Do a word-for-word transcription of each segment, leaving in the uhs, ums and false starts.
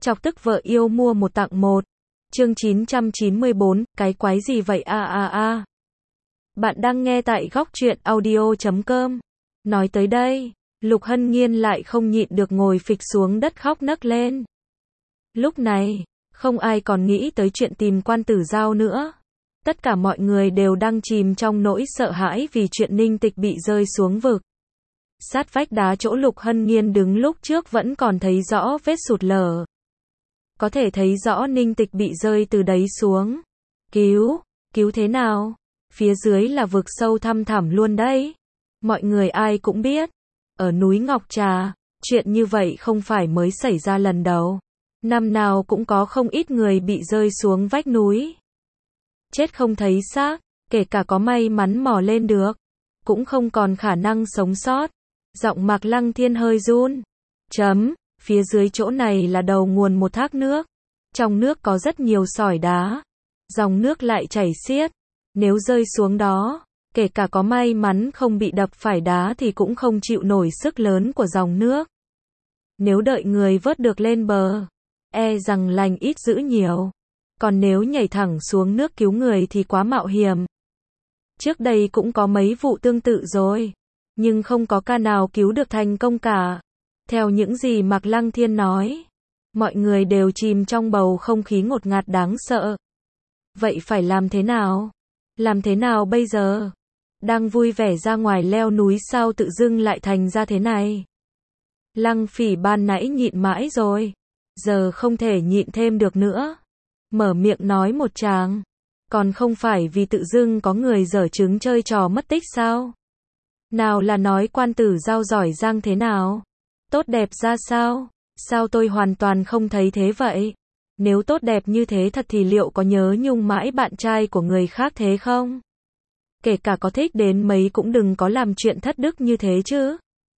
Chọc tức vợ yêu mua một tặng một. Chương chín trăm chín mươi bốn, cái quái gì vậy a a a. Bạn đang nghe tại góc truyện audio chấm com. Nói tới đây, Lục Hân Nhiên lại không nhịn được ngồi phịch xuống đất khóc nấc lên. Lúc này, không ai còn nghĩ tới chuyện tìm Quan Tử Giao nữa. Tất cả mọi người đều đang chìm trong nỗi sợ hãi vì chuyện Ninh Tịch bị rơi xuống vực. Sát vách đá chỗ Lục Hân Nhiên đứng lúc trước vẫn còn thấy rõ vết sụt lở. Có thể thấy rõ Ninh Tịch bị rơi từ đấy xuống. Cứu, cứu thế nào? Phía dưới là vực sâu thăm thẳm luôn đấy. Mọi người ai cũng biết. Ở núi Ngọc Trà, chuyện như vậy không phải mới xảy ra lần đầu. Năm nào cũng có không ít người bị rơi xuống vách núi. Chết không thấy xác, kể cả có may mắn mò lên được, cũng không còn khả năng sống sót. Giọng Mạc Lăng Thiên hơi run. Chấm, phía dưới chỗ này là đầu nguồn một thác nước. Trong nước có rất nhiều sỏi đá. Dòng nước lại chảy xiết. Nếu rơi xuống đó, kể cả có may mắn không bị đập phải đá thì cũng không chịu nổi sức lớn của dòng nước. Nếu đợi người vớt được lên bờ, e rằng lành ít dữ nhiều. Còn nếu nhảy thẳng xuống nước cứu người thì quá mạo hiểm. Trước đây cũng có mấy vụ tương tự rồi, nhưng không có ca nào cứu được thành công cả. Theo những gì Mạc Lăng Thiên nói, mọi người đều chìm trong bầu không khí ngột ngạt đáng sợ. Vậy phải làm thế nào? Làm thế nào bây giờ? Đang vui vẻ ra ngoài leo núi sao tự dưng lại thành ra thế này? Lăng Phỉ ban nãy nhịn mãi rồi, giờ không thể nhịn thêm được nữa. Mở miệng nói một tràng. Còn không phải vì tự dưng có người dở trứng chơi trò mất tích sao? Nào là nói Quan Tử Giao giỏi giang thế nào? Tốt đẹp ra sao? Sao tôi hoàn toàn không thấy thế vậy? Nếu tốt đẹp như thế thật thì liệu có nhớ nhung mãi bạn trai của người khác thế không? Kể cả có thích đến mấy cũng đừng có làm chuyện thất đức như thế chứ.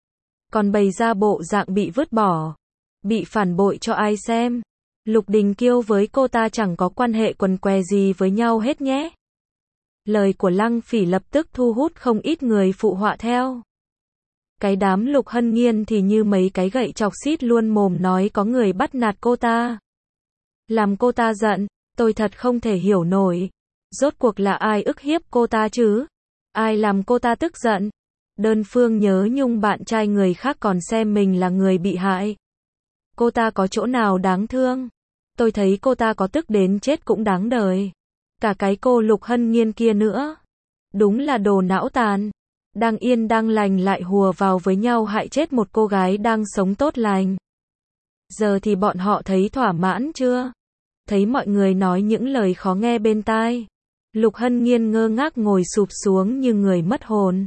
Còn bày ra bộ dạng bị vứt bỏ, bị phản bội cho ai xem. Lục Đình Kiêu với cô ta chẳng có quan hệ quần què gì với nhau hết nhé. Lời của Lăng Phỉ lập tức thu hút không ít người phụ họa theo. Cái đám Lục Hân Nhiên thì như mấy cái gậy chọc xít luôn mồm nói có người bắt nạt cô ta. Làm cô ta giận, tôi thật không thể hiểu nổi. Rốt cuộc là ai ức hiếp cô ta chứ? Ai làm cô ta tức giận? Đơn phương nhớ nhung bạn trai người khác còn xem mình là người bị hại. Cô ta có chỗ nào đáng thương? Tôi thấy cô ta có tức đến chết cũng đáng đời. Cả cái cô Lục Hân Nhiên kia nữa. Đúng là đồ não tàn. Đang yên đang lành lại hùa vào với nhau hại chết một cô gái đang sống tốt lành. Giờ thì bọn họ thấy thỏa mãn chưa? Thấy mọi người nói những lời khó nghe bên tai. Lục Hân Nhiên ngơ ngác ngồi sụp xuống như người mất hồn.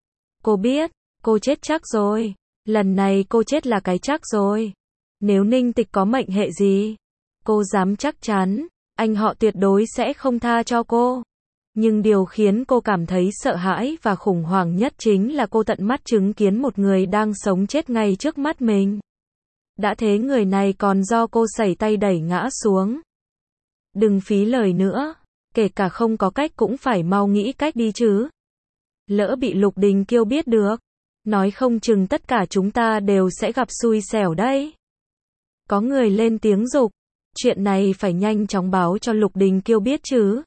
Cô biết, cô chết chắc rồi. Lần này cô chết là cái chắc rồi. Nếu Ninh Tịch có mệnh hệ gì, cô dám chắc chắn, anh họ tuyệt đối sẽ không tha cho cô. Nhưng điều khiến cô cảm thấy sợ hãi và khủng hoảng nhất chính là cô tận mắt chứng kiến một người đang sống chết ngay trước mắt mình. Đã thế người này còn do cô sẩy tay đẩy ngã xuống. Đừng phí lời nữa, kể cả không có cách cũng phải mau nghĩ cách đi chứ. Lỡ bị Lục Đình Kiêu biết được, nói không chừng tất cả chúng ta đều sẽ gặp xui xẻo đấy. Có người lên tiếng giục, chuyện này phải nhanh chóng báo cho Lục Đình Kiêu biết chứ.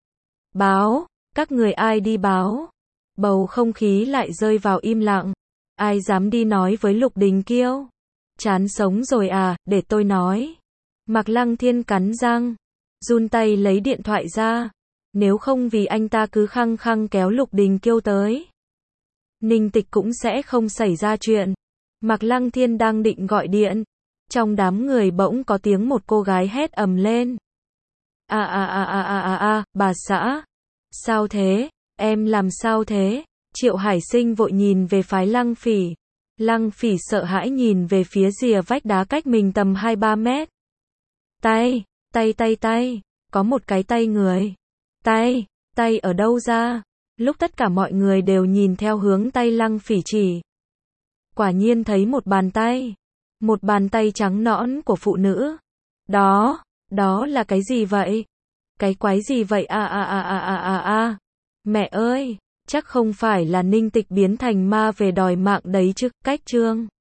Báo, các người ai đi báo? Bầu không khí lại rơi vào im lặng. Ai dám đi nói với Lục Đình Kiêu? Chán sống rồi à, để tôi nói. Mạc Lăng Thiên cắn răng, run tay lấy điện thoại ra. Nếu không vì anh ta cứ khăng khăng kéo Lục Đình Kiêu tới, Ninh Tịch cũng sẽ không xảy ra chuyện. Mạc Lăng Thiên đang định gọi điện. Trong đám người bỗng có tiếng một cô gái hét ầm lên. À à à à à à à, bà xã. Sao thế? Em làm sao thế? Triệu Hải Sinh vội nhìn về phái Lăng Phỉ. Lăng Phỉ sợ hãi nhìn về phía rìa vách đá cách mình tầm hai ba mét. Tay, tay tay tay, có một cái tay người. Tay, tay ở đâu ra? Lúc tất cả mọi người đều nhìn theo hướng tay Lăng Phỉ chỉ, quả nhiên thấy một bàn tay. Một bàn tay trắng nõn của phụ nữ. Đó, đó là cái gì vậy? Cái quái gì vậy a a a a a a a. Mẹ ơi, chắc không phải là Ninh Tịch biến thành ma về đòi mạng đấy chứ, cách trương.